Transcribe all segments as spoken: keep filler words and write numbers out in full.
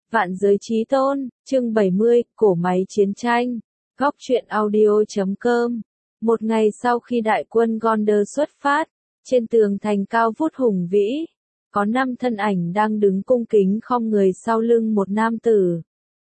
Vạn giới chí tôn, chương bảy mươi, cổ máy chiến tranh. Góc truyện audio chấm com. Một ngày sau khi đại quân Gondor xuất phát, trên tường thành cao vút hùng vĩ, có năm thân ảnh đang đứng cung kính khom người sau lưng một nam tử.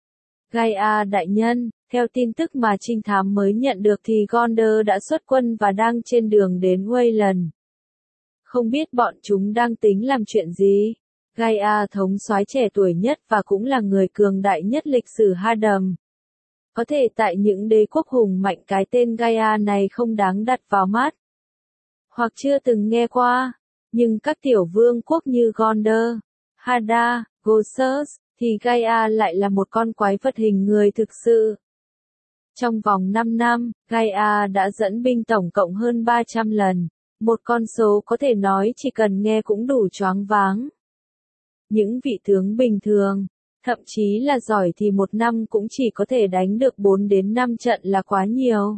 Gaia đại nhân, theo tin tức mà trinh thám mới nhận được thì Gondor đã xuất quân và đang trên đường đến Wayland. Không biết bọn chúng đang tính làm chuyện gì? Gaia thống soái trẻ tuổi nhất và cũng là người cường đại nhất lịch sử Hadam. Có thể tại những đế quốc hùng mạnh cái tên Gaia này không đáng đặt vào mắt, hoặc chưa từng nghe qua, nhưng các tiểu vương quốc như Gondor, Hadar, Gosus, thì Gaia lại là một con quái vật hình người thực sự. Trong vòng năm năm, Gaia đã dẫn binh tổng cộng hơn ba trăm lần, một con số có thể nói chỉ cần nghe cũng đủ choáng váng. Những vị tướng bình thường, thậm chí là giỏi thì một năm cũng chỉ có thể đánh được bốn đến năm trận là quá nhiều.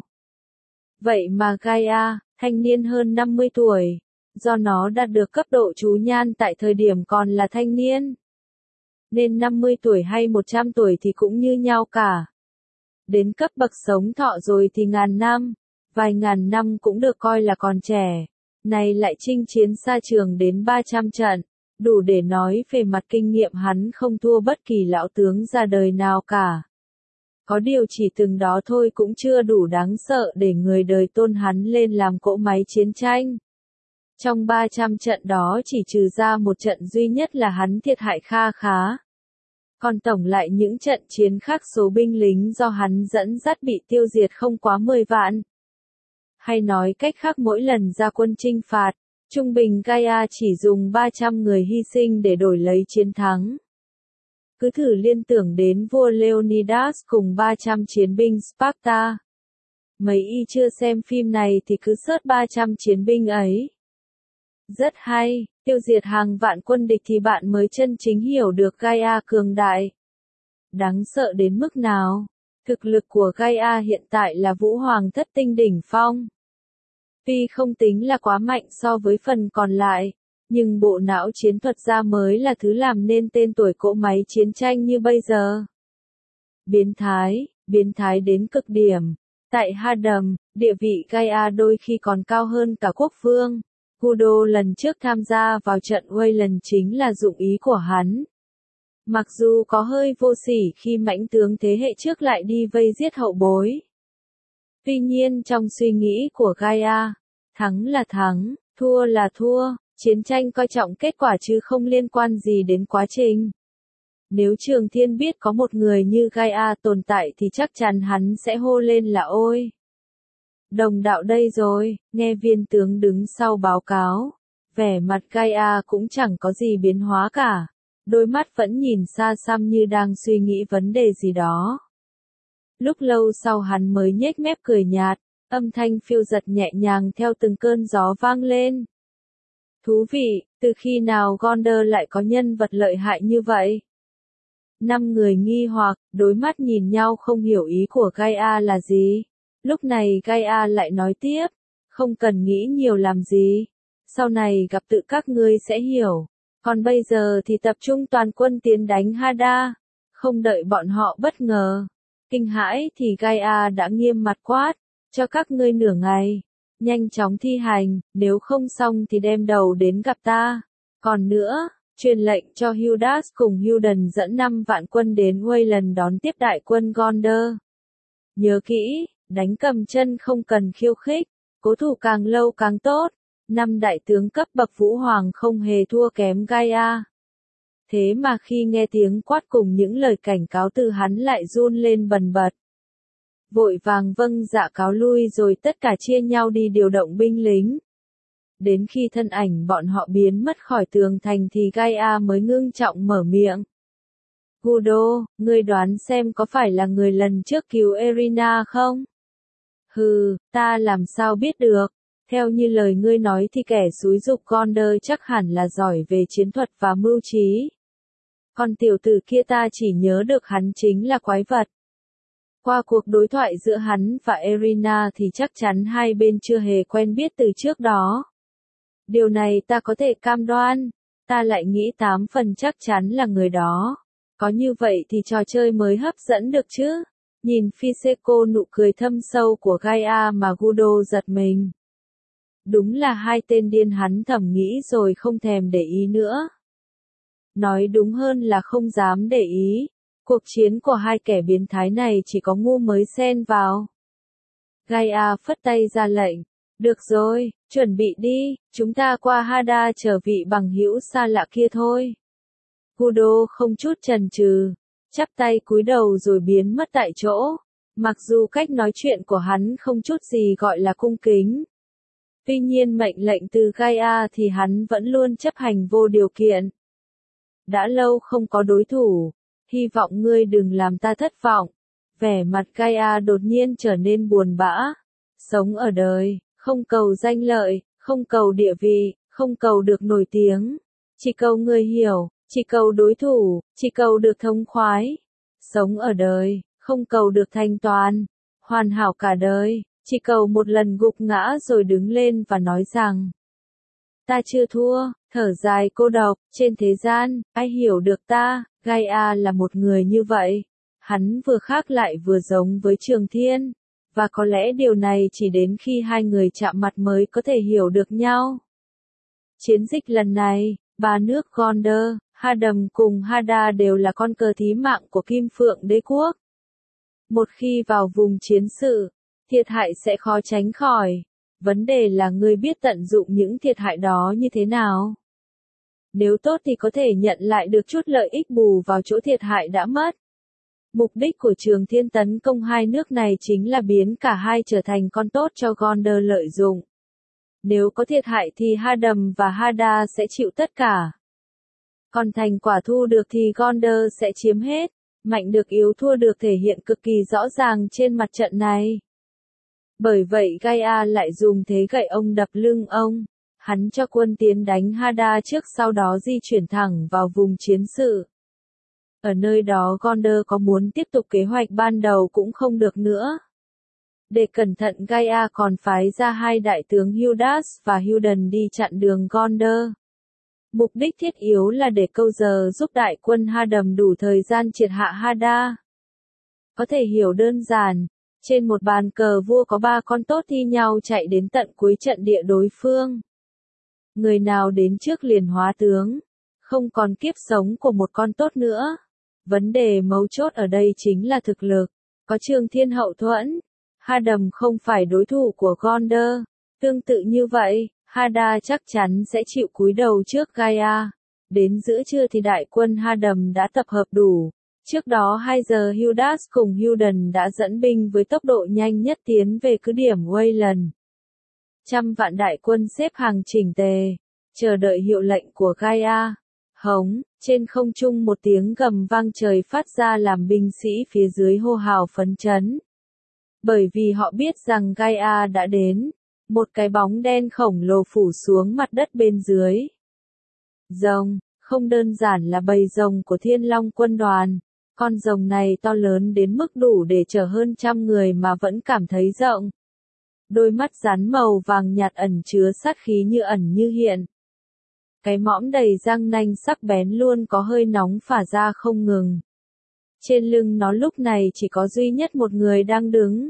Vậy mà Gaia, thanh niên hơn năm mươi tuổi, do nó đạt được cấp độ chú nhan tại thời điểm còn là thanh niên, nên năm mươi tuổi hay một trăm tuổi thì cũng như nhau cả. Đến cấp bậc sống thọ rồi thì ngàn năm, vài ngàn năm cũng được coi là còn trẻ, này lại chinh chiến xa trường đến ba trăm trận. Đủ để nói về mặt kinh nghiệm hắn không thua bất kỳ lão tướng ra đời nào cả. Có điều chỉ từng đó thôi cũng chưa đủ đáng sợ để người đời tôn hắn lên làm cỗ máy chiến tranh. Trong ba trăm trận đó chỉ trừ ra một trận duy nhất là hắn thiệt hại kha khá. Còn tổng lại những trận chiến khác số binh lính do hắn dẫn dắt bị tiêu diệt không quá mười vạn. Hay nói cách khác mỗi lần ra quân chinh phạt, trung bình Gaia chỉ dùng ba trăm người hy sinh để đổi lấy chiến thắng. Cứ thử liên tưởng đến vua Leonidas cùng ba trăm chiến binh Sparta. Mấy y chưa xem phim này thì cứ search ba trăm chiến binh ấy. Rất hay, tiêu diệt hàng vạn quân địch thì bạn mới chân chính hiểu được Gaia cường đại. Đáng sợ đến mức nào? Thực lực của Gaia hiện tại là vũ hoàng thất tinh đỉnh phong. Tuy không tính là quá mạnh so với phần còn lại, nhưng bộ não chiến thuật ra mới là thứ làm nên tên tuổi cỗ máy chiến tranh như bây giờ. Biến thái, biến thái đến cực điểm. Tại Hadam, địa vị Gaia đôi khi còn cao hơn cả quốc vương. Gudo lần trước tham gia vào trận Wayland chính là dụng ý của hắn. Mặc dù có hơi vô sỉ khi mãnh tướng thế hệ trước lại đi vây giết hậu bối. Tuy nhiên trong suy nghĩ của Gaia, thắng là thắng, thua là thua, chiến tranh coi trọng kết quả chứ không liên quan gì đến quá trình. Nếu Trường Thiên biết có một người như Gaia tồn tại thì chắc chắn hắn sẽ hô lên là ôi. Đồng đạo đây rồi, nghe viên tướng đứng sau báo cáo. Vẻ mặt Gaia cũng chẳng có gì biến hóa cả. Đôi mắt vẫn nhìn xa xăm như đang suy nghĩ vấn đề gì đó. Lúc lâu sau hắn mới nhếch mép cười nhạt, âm thanh phiêu giật nhẹ nhàng theo từng cơn gió vang lên. Thú vị, từ khi nào Gondor lại có nhân vật lợi hại như vậy? Năm người nghi hoặc, đối mắt nhìn nhau không hiểu ý của Gaia là gì. Lúc này Gaia lại nói tiếp, không cần nghĩ nhiều làm gì. Sau này gặp tự các ngươi sẽ hiểu. Còn bây giờ thì tập trung toàn quân tiến đánh Hadar, không đợi bọn họ bất ngờ. Kinh hãi thì Gaia đã nghiêm mặt quát, cho các ngươi nửa ngày, nhanh chóng thi hành, nếu không xong thì đem đầu đến gặp ta. Còn nữa, truyền lệnh cho Hildas cùng Hilden dẫn năm vạn quân đến Wayland đón tiếp đại quân Gondor. Nhớ kỹ, đánh cầm chân không cần khiêu khích, cố thủ càng lâu càng tốt. Năm đại tướng cấp bậc vũ hoàng không hề thua kém Gaia. Thế mà khi nghe tiếng quát cùng những lời cảnh cáo từ hắn lại run lên bần bật. Vội vàng vâng dạ cáo lui rồi tất cả chia nhau đi điều động binh lính. Đến khi thân ảnh bọn họ biến mất khỏi tường thành thì Gaia mới ngưng trọng mở miệng. Gudo, ngươi đoán xem có phải là người lần trước cứu Erina không? Hừ, ta làm sao biết được. Theo như lời ngươi nói thì kẻ xúi giục Gondor chắc hẳn là giỏi về chiến thuật và mưu trí. Còn tiểu tử kia ta chỉ nhớ được hắn chính là quái vật. Qua cuộc đối thoại giữa hắn và Erina thì chắc chắn hai bên chưa hề quen biết từ trước đó. Điều này ta có thể cam đoan, ta lại nghĩ tám phần chắc chắn là người đó. Có như vậy thì trò chơi mới hấp dẫn được chứ. Nhìn Fiseko nụ cười thâm sâu của Gaia mà Gudo giật mình. Đúng là hai tên điên, hắn thầm nghĩ rồi không thèm để ý nữa. Nói đúng hơn là không dám để ý. Cuộc chiến của hai kẻ biến thái này chỉ có ngu mới xen vào. Gaia phất tay ra lệnh. Được rồi, chuẩn bị đi, chúng ta qua Hada chờ vị bằng hữu xa lạ kia thôi. Gudo không chút chần chừ, chắp tay cúi đầu rồi biến mất tại chỗ. Mặc dù cách nói chuyện của hắn không chút gì gọi là cung kính. Tuy nhiên mệnh lệnh từ Gaia thì hắn vẫn luôn chấp hành vô điều kiện. Đã lâu không có đối thủ, hy vọng ngươi đừng làm ta thất vọng. Vẻ mặt Gaia đột nhiên trở nên buồn bã. Sống ở đời, không cầu danh lợi, không cầu địa vị, không cầu được nổi tiếng. Chỉ cầu người hiểu, chỉ cầu đối thủ, chỉ cầu được thông khoái. Sống ở đời, không cầu được thanh toán, hoàn hảo cả đời, chỉ cầu một lần gục ngã rồi đứng lên và nói rằng ta chưa thua. Thở dài cô độc, trên thế gian, ai hiểu được ta. Gaia là một người như vậy. Hắn vừa khác lại vừa giống với Trường Thiên. Và có lẽ điều này chỉ đến khi hai người chạm mặt mới có thể hiểu được nhau. Chiến dịch lần này, ba nước Gondor, Hadam cùng Hada đều là con cờ thí mạng của Kim Phượng Đế Quốc. Một khi vào vùng chiến sự, thiệt hại sẽ khó tránh khỏi. Vấn đề là ngươi biết tận dụng những thiệt hại đó như thế nào. Nếu tốt thì có thể nhận lại được chút lợi ích bù vào chỗ thiệt hại đã mất. Mục đích của Trường Thiên tấn công hai nước này chính là biến cả hai trở thành con tốt cho Gondor lợi dụng. Nếu có thiệt hại thì Hadam và Hada sẽ chịu tất cả. Còn thành quả thu được thì Gondor sẽ chiếm hết. Mạnh được yếu thua được thể hiện cực kỳ rõ ràng trên mặt trận này. Bởi vậy Gaia lại dùng thế gậy ông đập lưng ông. Hắn cho quân tiến đánh Hada trước, sau đó di chuyển thẳng vào vùng chiến sự. Ở nơi đó Gondor có muốn tiếp tục kế hoạch ban đầu cũng không được nữa. Để cẩn thận Gaia còn phái ra hai đại tướng Hildas và Hildon đi chặn đường Gondor. Mục đích thiết yếu là để câu giờ giúp đại quân Hadam đủ thời gian triệt hạ Hada. Có thể hiểu đơn giản, trên một bàn cờ vua có ba con tốt thi nhau chạy đến tận cuối trận địa đối phương. Người nào đến trước liền hóa tướng, không còn kiếp sống của một con tốt nữa. Vấn đề mấu chốt ở đây chính là thực lực. Có Trường Thiên hậu thuẫn, Hadam không phải đối thủ của Gondor. Tương tự như vậy, Hada chắc chắn sẽ chịu cúi đầu trước Gaia. Đến giữa trưa thì đại quân Hadam đã tập hợp đủ. Trước đó hai giờ Hildas cùng Hildon đã dẫn binh với tốc độ nhanh nhất tiến về cứ điểm Wayland. Trăm vạn đại quân xếp hàng chỉnh tề, chờ đợi hiệu lệnh của Gaia. Hống, trên không trung một tiếng gầm vang trời phát ra làm binh sĩ phía dưới hô hào phấn chấn. Bởi vì họ biết rằng Gaia đã đến, một cái bóng đen khổng lồ phủ xuống mặt đất bên dưới. Rồng, không đơn giản là bầy rồng của Thiên Long quân đoàn. Con rồng này to lớn đến mức đủ để chở hơn trăm người mà vẫn cảm thấy rộng. Đôi mắt rắn màu vàng nhạt ẩn chứa sát khí như ẩn như hiện. Cái mõm đầy răng nanh sắc bén luôn có hơi nóng phả ra không ngừng. Trên lưng nó lúc này chỉ có duy nhất một người đang đứng.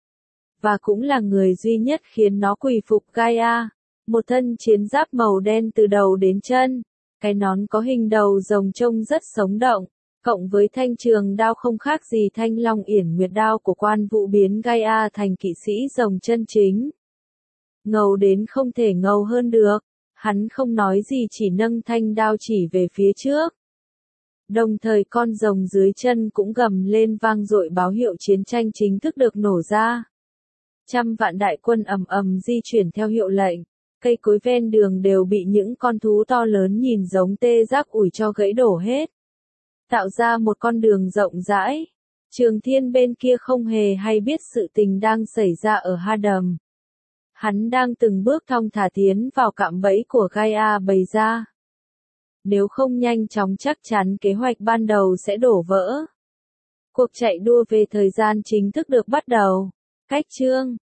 Và cũng là người duy nhất khiến nó quỳ phục Gaia. Một thân chiến giáp màu đen từ đầu đến chân. Cái nón có hình đầu rồng trông rất sống động. Cộng với thanh trường đao không khác gì thanh long yển nguyệt đao của Quan Vũ biến Gaia thành kỵ sĩ rồng chân chính. Ngầu đến không thể ngầu hơn được. Hắn không nói gì chỉ nâng thanh đao chỉ về phía trước. Đồng thời con rồng dưới chân cũng gầm lên vang dội báo hiệu chiến tranh chính thức được nổ ra. Trăm vạn đại quân ầm ầm di chuyển theo hiệu lệnh. Cây cối ven đường đều bị những con thú to lớn nhìn giống tê giác ủi cho gãy đổ hết. Tạo ra một con đường rộng rãi. Trường Thiên bên kia không hề hay biết sự tình đang xảy ra ở Hadam. Hắn đang từng bước thong thả tiến vào cạm bẫy của Gaia bày ra. Nếu không nhanh chóng chắc chắn kế hoạch ban đầu sẽ đổ vỡ. Cuộc chạy đua về thời gian chính thức được bắt đầu. Cách chương